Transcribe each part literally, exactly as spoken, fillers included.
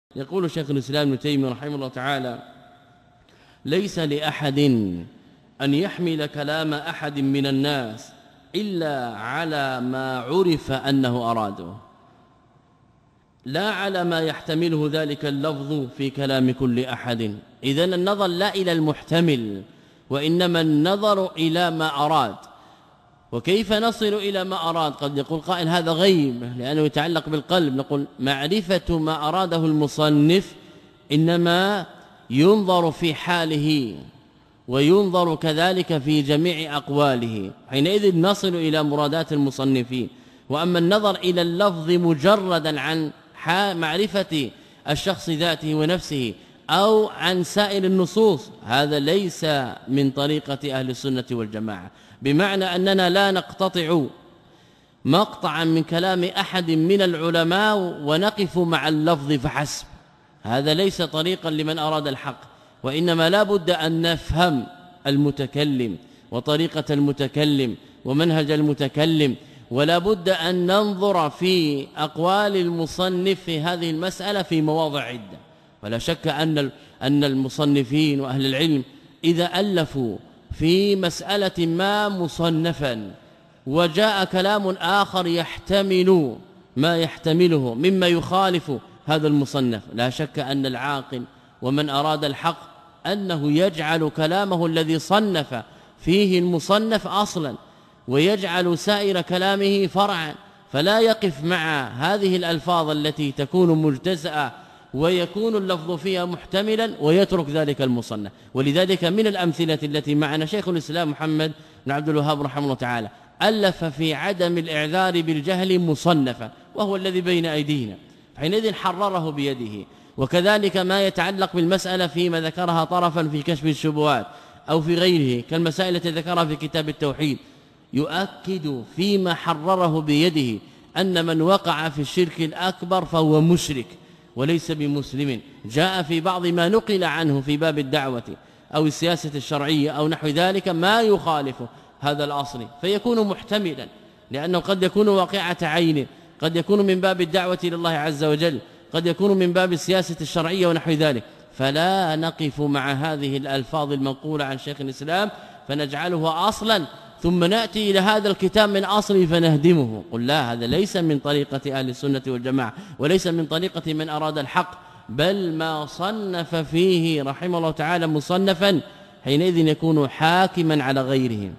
يقول شيخ الإسلام ابن تيمية رحمه الله تعالى: ليس لأحد أن يحمل كلام أحد من الناس إلا على ما عرف أنه أراده، لا على ما يحتمله ذلك اللفظ في كلام كل أحد. إذن النظر لا إلى المحتمل، وإنما النظر إلى ما أراد. وكيف نصل إلى ما أراد؟ قد يقول قائل هذا غيب لأنه يتعلق بالقلب. نقول معرفة ما أراده المصنف إنما ينظر في حاله وينظر كذلك في جميع أقواله، حينئذ نصل إلى مرادات المصنفين. وأما النظر إلى اللفظ مجردا عن معرفة الشخص ذاته ونفسه أو عن سائر النصوص، هذا ليس من طريقة أهل السنة والجماعة، بمعنى أننا لا نقتطع مقطعا من كلام أحد من العلماء ونقف مع اللفظ فحسب. هذا ليس طريقا لمن أراد الحق، وإنما لا بد أن نفهم المتكلم وطريقة المتكلم ومنهج المتكلم، ولا بد أن ننظر في أقوال المصنف في هذه المسألة في مواضع عدة. ولا شك أن أن المصنفين وأهل العلم إذا ألفوا في مسألة ما مصنفا وجاء كلام آخر يحتمل ما يحتمله مما يخالف هذا المصنف، لا شك أن العاقل ومن أراد الحق أنه يجعل كلامه الذي صنف فيه المصنف أصلا ويجعل سائر كلامه فرعا، فلا يقف مع هذه الألفاظ التي تكون مجتزأة ويكون اللفظ فيها محتملا ويترك ذلك المصنف. ولذلك من الأمثلة التي معنا شيخ الإسلام محمد بن عبد الوهاب رحمه الله تعالى ألف في عدم الإعذار بالجهل مصنفا، وهو الذي بين أيدينا، حينئذ حرره بيده. وكذلك ما يتعلق بالمسألة فيما ذكرها طرفا في كشف الشبهات أو في غيره كالمسائل التي ذكرها في كتاب التوحيد، يؤكد فيما حرره بيده أن من وقع في الشرك الأكبر فهو مشرك وليس بمسلم. جاء في بعض ما نقل عنه في باب الدعوة أو السياسة الشرعية أو نحو ذلك ما يخالف هذا الأصل، فيكون محتملا، لأنه قد يكون واقعة عين، قد يكون من باب الدعوة إلى الله عز وجل، قد يكون من باب السياسة الشرعية ونحو ذلك. فلا نقف مع هذه الألفاظ المنقولة عن شيخ الإسلام فنجعله أصلا ثم نأتي إلى هذا الكتاب من أصله فنهدمه. قل لا، هذا ليس من طريقة أهل السنة والجماعة وليس من طريقة من أراد الحق، بل ما صنف فيه رحمه الله تعالى مصنفا حينئذ يكون حاكما على غيره،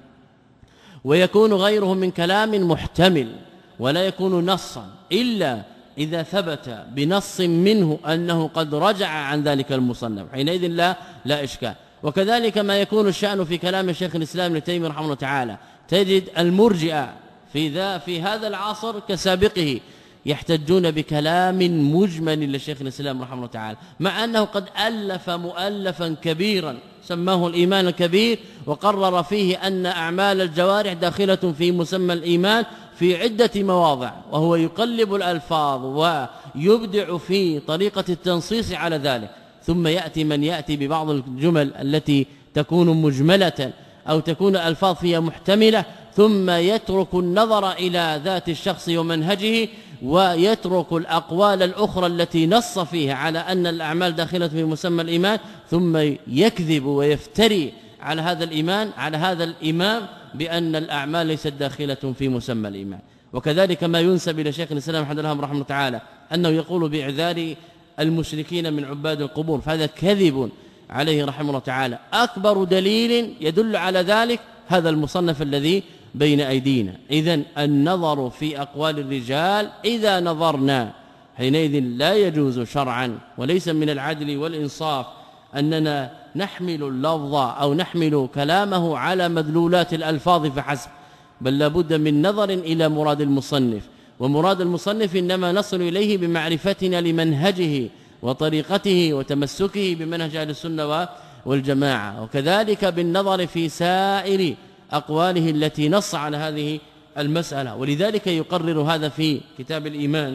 ويكون غيره من كلام محتمل ولا يكون نصا إلا إذا ثبت بنص منه أنه قد رجع عن ذلك المصنف، حينئذ لا لا إشكال. وكذلك ما يكون الشأن في كلام الشيخ الإسلام ابن تيمية رحمه الله تعالى، تجد المرجئة في ذا في هذا العصر كسابقه يحتجون بكلام مجمل للشيخ الإسلام رحمه الله تعالى، مع أنه قد ألف مؤلفا كبيرا سماه الإيمان الكبير، وقرر فيه أن أعمال الجوارح داخلة في مسمى الإيمان في عدة مواضع، وهو يقلب الألفاظ ويبدع في طريقة التنصيص على ذلك. ثم يأتي من يأتي ببعض الجمل التي تكون مجملة أو تكون الألفاظ فيها محتملة، ثم يترك النظر إلى ذات الشخص ومنهجه ويترك الأقوال الأخرى التي نص فيها على أن الأعمال داخلة في مسمى الإيمان، ثم يكذب ويفتري على هذا الإيمان على هذا الإمام بأن الأعمال ليست داخلة في مسمى الإيمان. وكذلك ما ينسب إلى شيخ الإسلام محمد الله رحمه الله تعالى أنه يقول بإعذار المشركين من عباد القبور، فهذا كذب عليه رحمه الله تعالى. أكبر دليل يدل على ذلك هذا المصنف الذي بين أيدينا. إذن النظر في أقوال الرجال إذا نظرنا حينئذ لا يجوز شرعا، وليس من العدل والإنصاف أننا نحمل اللفظ أو نحمل كلامه على مدلولات الألفاظ فحسب، بل لابد من نظر إلى مراد المصنف. ومراد المصنف إنما نصل إليه بمعرفتنا لمنهجه وطريقته وتمسكه بمنهج أهل السنة والجماعة، وكذلك بالنظر في سائر أقواله التي نص على هذه المسألة. ولذلك يقرر هذا في كتاب الإيمان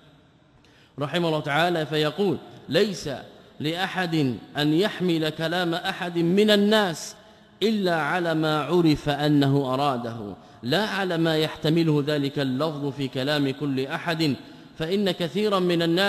رحمه الله تعالى فيقول: ليس لأحد أن يحمل كلام أحد من الناس إلا على ما عرف أنه أراده، لا على ما يحتمله ذلك اللفظ في كلام كل أحد، فإن كثيرا من الناس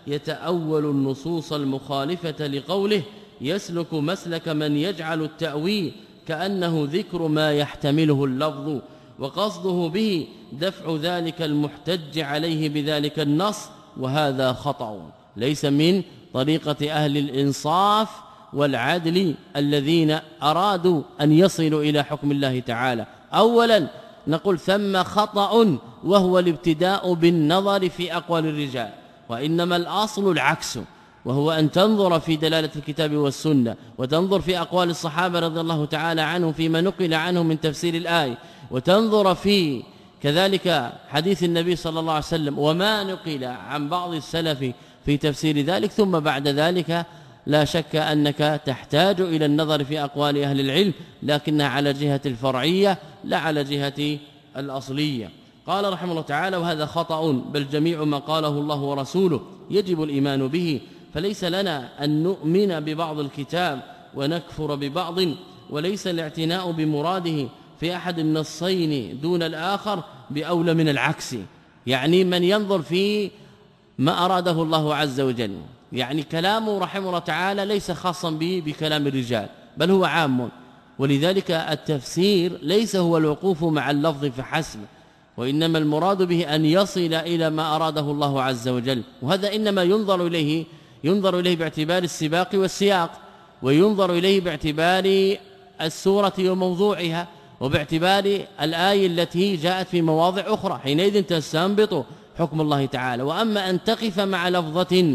يتأول النصوص المخالفة لقوله يسلك مسلك من يجعل التأويل كأنه ذكر ما يحتمله اللفظ وقصده به دفع ذلك المحتج عليه بذلك النص، وهذا خطأ ليس من طريقة أهل الإنصاف والعدل الذين أرادوا أن يصلوا إلى حكم الله تعالى. أولا نقول ثم خطأ وهو الابتداء بالنظر في أقوال الرجال، وإنما الأصل العكس، وهو أن تنظر في دلالة الكتاب والسنة وتنظر في أقوال الصحابة رضي الله تعالى عنهم فيما نقل عنهم من تفسير الآية، وتنظر في كذلك حديث النبي صلى الله عليه وسلم وما نقل عن بعض السلف في تفسير ذلك، ثم بعد ذلك لا شك أنك تحتاج إلى النظر في أقوال أهل العلم، لكنها على جهة الفرعية لا على جهة الأصلية. قال رحمه الله تعالى وهذا خطأ، بل جميع ما قاله الله ورسوله يجب الإيمان به، فليس لنا أن نؤمن ببعض الكتاب ونكفر ببعض، وليس الاعتناء بمراده في أحد النصين دون الآخر بأولى من العكس. يعني من ينظر في ما أراده الله عز وجل، يعني كلامه رحمه الله تعالى ليس خاصا به بكلام الرجال بل هو عام، ولذلك التفسير ليس هو الوقوف مع اللفظ فحسب، وإنما المراد به أن يصل إلى ما أراده الله عز وجل، وهذا إنما ينظر إليه ينظر إليه باعتبار السباق والسياق، وينظر إليه باعتبار السورة وموضوعها، وباعتبار الآية التي جاءت في مواضع أخرى، حينئذ تستنبط حكم الله تعالى. وأما أن تقف مع لفظة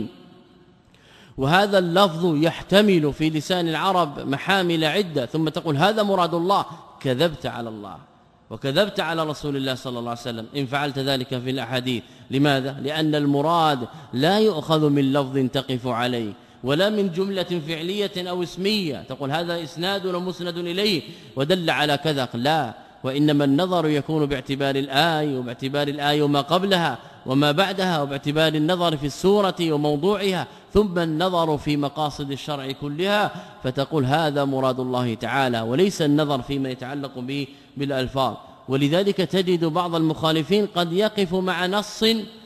وهذا اللفظ يحتمل في لسان العرب محامل عدة ثم تقول هذا مراد الله، كذبت على الله وكذبت على رسول الله صلى الله عليه وسلم إن فعلت ذلك في الأحاديث. لماذا؟ لأن المراد لا يؤخذ من لفظ تقف عليه ولا من جملة فعلية أو اسمية تقول هذا إسناد ومسند إليه ودل على كذا، لا، وإنما النظر يكون باعتبار الآية وباعتبار الآية وما قبلها وما بعدها، وباعتبار النظر في السورة وموضوعها، ثم النظر في مقاصد الشرع كلها، فتقول هذا مراد الله تعالى، وليس النظر فيما يتعلق به بالألفاظ. ولذلك تجد بعض المخالفين قد يقف مع نص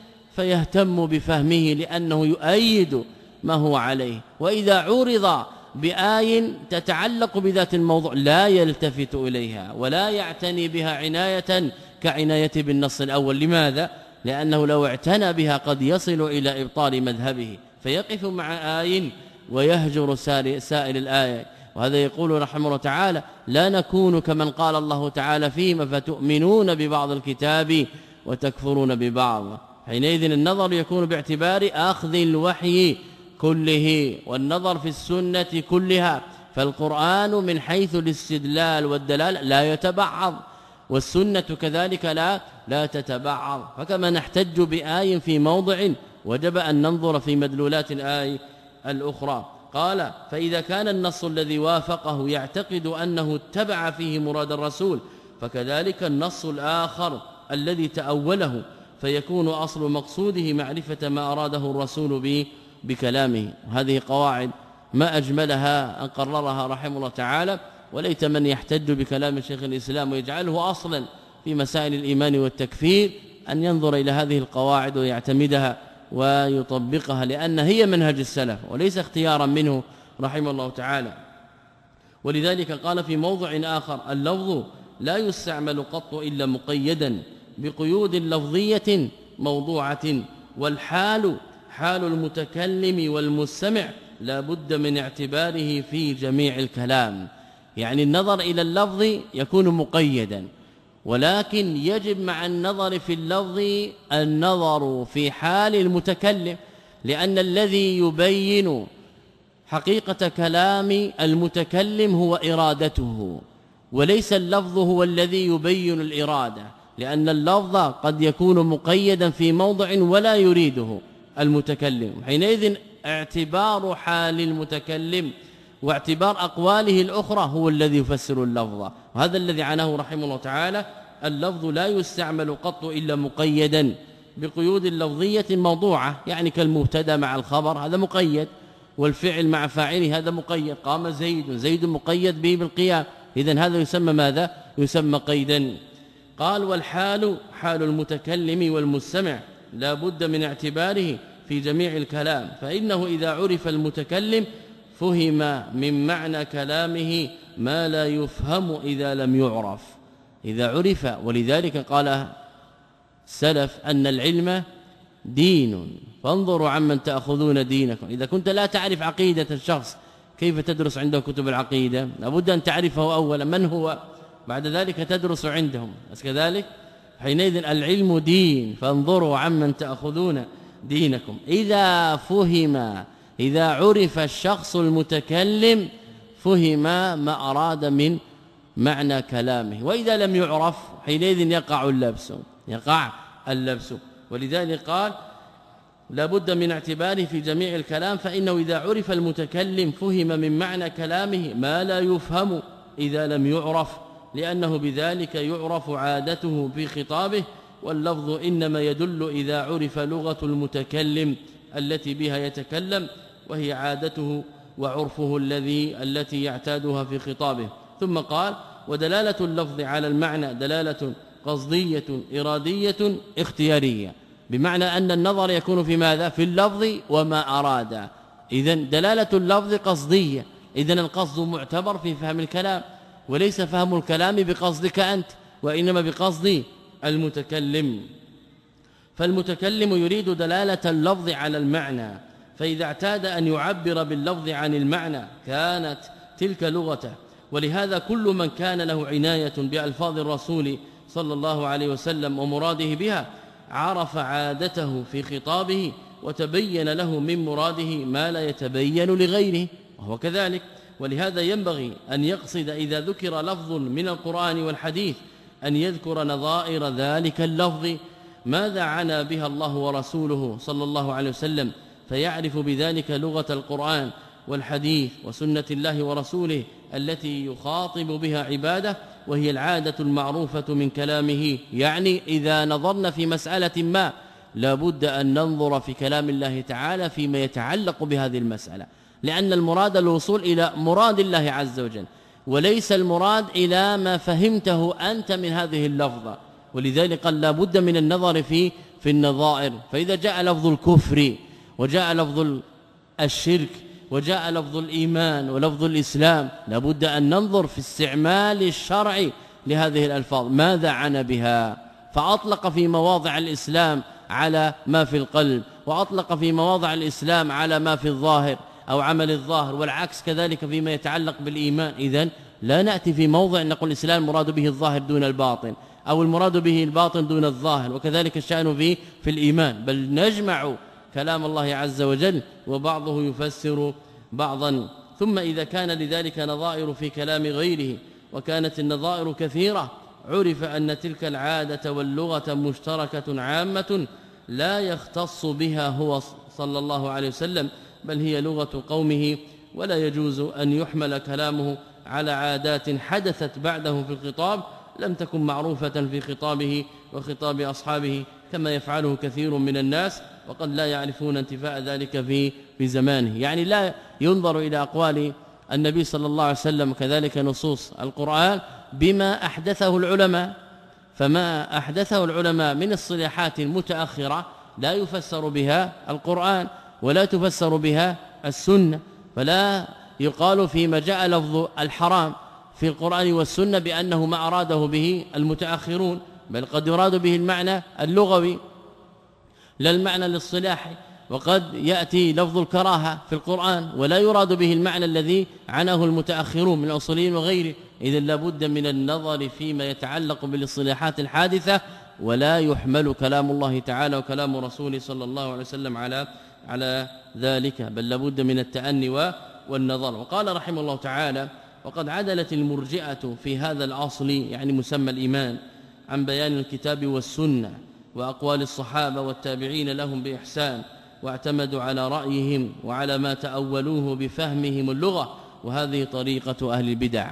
فيهتم بفهمه لأنه يؤيد ما هو عليه، وإذا عورض بآية تتعلق بذات الموضوع لا يلتفت إليها ولا يعتني بها عناية كعناية بالنص الأول. لماذا؟ لأنه لو اعتنى بها قد يصل إلى إبطال مذهبه، فيقف مع آية ويهجر سائر الآية. وهذا يقول رحمه الله تعالى لا نكون كمن قال الله تعالى فيما فتؤمنون ببعض الكتاب وتكفرون ببعض. حينئذ النظر يكون باعتبار أخذ الوحي كله والنظر في السنة كلها، فالقرآن من حيث الاستدلال والدلال لا يتبعض، والسنة كذلك لا لا تتبعض. فكما نحتج بآية في موضع وجب أن ننظر في مدلولات الآية الأخرى. قال فإذا كان النص الذي وافقه يعتقد أنه اتبع فيه مراد الرسول، فكذلك النص الآخر الذي تأوله فيكون أصل مقصوده معرفة ما أراده الرسول به بكلامه. هذه قواعد ما أجملها أن قررها رحمه الله تعالى، وليت من يحتج بكلام شيخ الإسلام ويجعله أصلا في مسائل الإيمان والتكفير أن ينظر إلى هذه القواعد ويعتمدها ويطبقها، لأن هي منهج السلف وليس اختيارا منه رحمه الله تعالى. ولذلك قال في موضع آخر اللفظ لا يستعمل قط إلا مقيدا بقيود لفظية موضوعة، والحال حال المتكلم والمستمع لا بد من اعتباره في جميع الكلام. يعني النظر إلى اللفظ يكون مقيدا، ولكن يجب مع النظر في اللفظ النظر في حال المتكلم، لأن الذي يبين حقيقة كلام المتكلم هو إرادته، وليس اللفظ هو الذي يبين الإرادة، لأن اللفظ قد يكون مقيدا في موضع ولا يريده المتكلم. حينئذ اعتبار حال المتكلم واعتبار أقواله الأخرى هو الذي يفسر اللفظ، وهذا الذي عناه رحمه الله تعالى اللفظ لا يستعمل قط إلا مقيدا بقيود لفظية موضوعة، يعني كالمبتدا مع الخبر هذا مقيد، والفعل مع فاعله هذا مقيد، قام زيد زيد مقيد به بالقيام، إذن هذا يسمى ماذا؟ يسمى قيدا. قال والحال حال المتكلم والمستمع لا بد من اعتباره في جميع الكلام، فإنه إذا عرف المتكلم فهم من معنى كلامه ما لا يفهم إذا لم يعرف. إذا عرف، ولذلك قال السلف أن العلم دين فانظروا عمن تأخذون دينكم. إذا كنت لا تعرف عقيدة الشخص كيف تدرس عنده كتب العقيدة؟ لابد أن تعرفه أولا من هو، بعد ذلك تدرس عندهم، بس كذلك حينئذ العلم دين فانظروا عمن تأخذون دينكم. إذا فهم، إذا عرف الشخص المتكلم فهم ما أراد من معنى كلامه، وإذا لم يعرف حينئذ يقع اللبس يقع اللبس ولذلك قال لا بد من اعتباره في جميع الكلام، فإنه إذا عرف المتكلم فهم من معنى كلامه ما لا يفهم إذا لم يعرف، لأنه بذلك يعرف عادته في خطابه، واللفظ إنما يدل إذا عرف لغة المتكلم التي بها يتكلم، وهي عادته وعرفه الذي التي يعتادها في خطابه. ثم قال ودلالة اللفظ على المعنى دلالة قصدية إرادية اختيارية، بمعنى أن النظر يكون في ماذا؟ في اللفظ وما أراد. إذن دلالة اللفظ قصدية، إذن القصد معتبر في فهم الكلام، وليس فهم الكلام بقصدك أنت وإنما بقصد المتكلم. فالمتكلم يريد دلالة اللفظ على المعنى، فإذا اعتاد أن يعبر باللفظ عن المعنى كانت تلك لغته. ولهذا كل من كان له عناية بألفاظ الرسول صلى الله عليه وسلم ومراده بها عرف عادته في خطابه وتبين له من مراده ما لا يتبين لغيره، وهو كذلك. ولهذا ينبغي أن يقصد إذا ذكر لفظ من القرآن والحديث أن يذكر نظائر ذلك اللفظ، ماذا عنا بها الله ورسوله صلى الله عليه وسلم، فيعرف بذلك لغة القرآن والحديث وسنة الله ورسوله التي يخاطب بها عباده، وهي العادة المعروفة من كلامه. يعني إذا نظرنا في مسألة ما لابد أن ننظر في كلام الله تعالى فيما يتعلق بهذه المسألة، لأن المراد الوصول إلى مراد الله عز وجل، وليس المراد إلى ما فهمته أنت من هذه اللفظة. ولذلك قال لابد من النظر في في النظائر. فإذا جاء لفظ الكفر وجاء لفظ الشرك وجاء لفظ الإيمان ولفظ الإسلام لابد أن ننظر في استعمال الشرع لهذه الألفاظ ماذا عنا بها، فأطلق في مواضع الإسلام على ما في القلب، وأطلق في مواضع الإسلام على ما في الظاهر أو عمل الظاهر، والعكس كذلك فيما يتعلق بالإيمان. إذن لا نأتي في موضع نقول الإسلام المراد به الظاهر دون الباطن، أو المراد به الباطن دون الظاهر، وكذلك الشأن في في الإيمان، بل نجمع كلام الله عز وجل وبعضه يفسر بعضا. ثم إذا كان لذلك نظائر في كلام غيره وكانت النظائر كثيرة عرف أن تلك العادة واللغة مشتركة عامة لا يختص بها هو صلى الله عليه وسلم، بل هي لغة قومه، ولا يجوز أن يحمل كلامه على عادات حدثت بعده في الخطاب لم تكن معروفة في خطابه وخطاب أصحابه كما يفعله كثير من الناس، وقد لا يعرفون انتفاء ذلك في في زمانه. يعني لا ينظر إلى أقوال النبي صلى الله عليه وسلم كذلك نصوص القرآن بما أحدثه العلماء، فما أحدثه العلماء من الصلاحات المتأخرة لا يفسر بها القرآن ولا تفسر بها السنة، فلا يقال فيما جاء لفظ الحرام في القرآن والسنة بأنه ما أراده به المتأخرون، بل قد يراد به المعنى اللغوي لا المعنى الاصطلاحي. وقد يأتي لفظ الكراهة في القرآن ولا يراد به المعنى الذي عناه المتأخرون من الأصوليين وغيره. إذن لابد من النظر فيما يتعلق بالاصطلاحات الحادثة، ولا يحمل كلام الله تعالى وكلام رسوله صلى الله عليه وسلم على على ذلك، بل لابد من التأني والنظر. وقال رحمه الله تعالى وقد عدلت المرجئة في هذا الأصل يعني مسمى الإيمان عن بيان الكتاب والسنة وأقوال الصحابة والتابعين لهم بإحسان، واعتمدوا على رأيهم وعلى ما تأولوه بفهمهم اللغة، وهذه طريقة أهل البدع.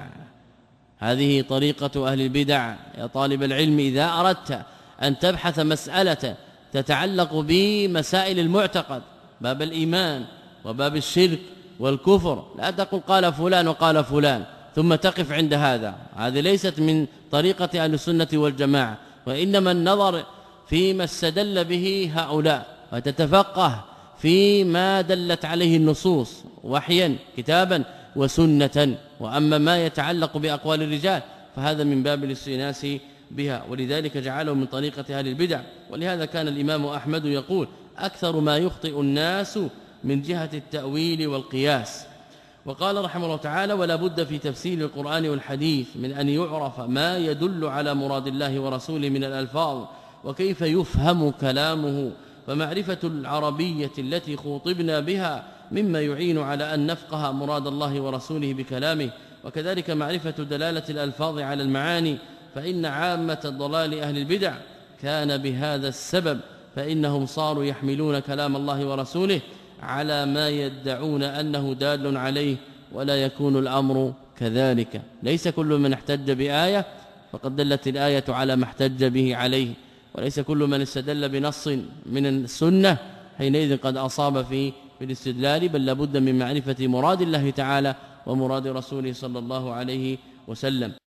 هذه طريقة أهل البدع. يا طالب العلم إذا أردت أن تبحث مسألة تتعلق بمسائل المعتقد باب الإيمان وباب الشرك والكفر لا تقل قال فلان وقال فلان ثم تقف عند هذا، هذه ليست من طريقة أهل السنة والجماعة، وإنما النظر فيما استدل به هؤلاء وتتفقه فيما دلت عليه النصوص وحيا كتابا وسنة. وأما ما يتعلق بأقوال الرجال فهذا من باب الاستئناس بها، ولذلك جعله من طريقة أهل البدع. ولهذا كان الإمام أحمد يقول أكثر ما يخطئ الناس من جهة التأويل والقياس. وقال رحمه الله تعالى ولا بد في تفسير القرآن والحديث من أن يعرف ما يدل على مراد الله ورسوله من الألفاظ وكيف يفهم كلامه، فمعرفة العربية التي خوطبنا بها مما يعين على أن نفقه مراد الله ورسوله بكلامه، وكذلك معرفة دلالة الألفاظ على المعاني، فإن عامة ضلال أهل البدع كان بهذا السبب، فإنهم صاروا يحملون كلام الله ورسوله على ما يدعون أنه دال عليه، ولا يكون الأمر كذلك. ليس كل من احتج بآية فقد دلت الآية على ما احتج به عليه، وليس كل من استدل بنص من السنة حينئذ قد أصاب في الاستدلال، بل لابد من معرفة مراد الله تعالى ومراد رسوله صلى الله عليه وسلم.